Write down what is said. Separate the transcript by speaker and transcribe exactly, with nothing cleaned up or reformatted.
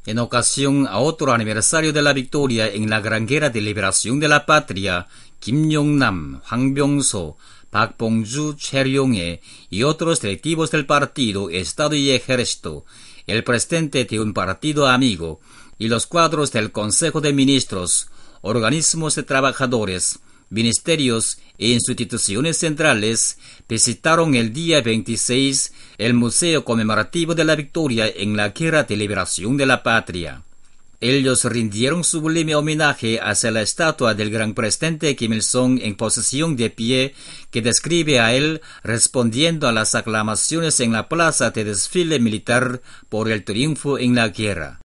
Speaker 1: En ocasión a otro aniversario de la victoria en la Gran Guerra de Liberación de la Patria, Kim Yong-nam, Hwang Byung-so, Park Bong-ju, Choi Ryong-hae y otros directivos del partido, Estado y Ejército, el presidente de un partido amigo y los cuadros del Consejo de Ministros, organismos de trabajadores, ministerios e instituciones centrales visitaron el día veintiséis el Museo Conmemorativo de la Victoria en la Guerra de Liberación de la Patria. Ellos rindieron sublime homenaje hacia la estatua del gran presidente Kim Il-sung en posición de pie que describe a él respondiendo a las aclamaciones en la plaza de desfile militar por el triunfo en la guerra.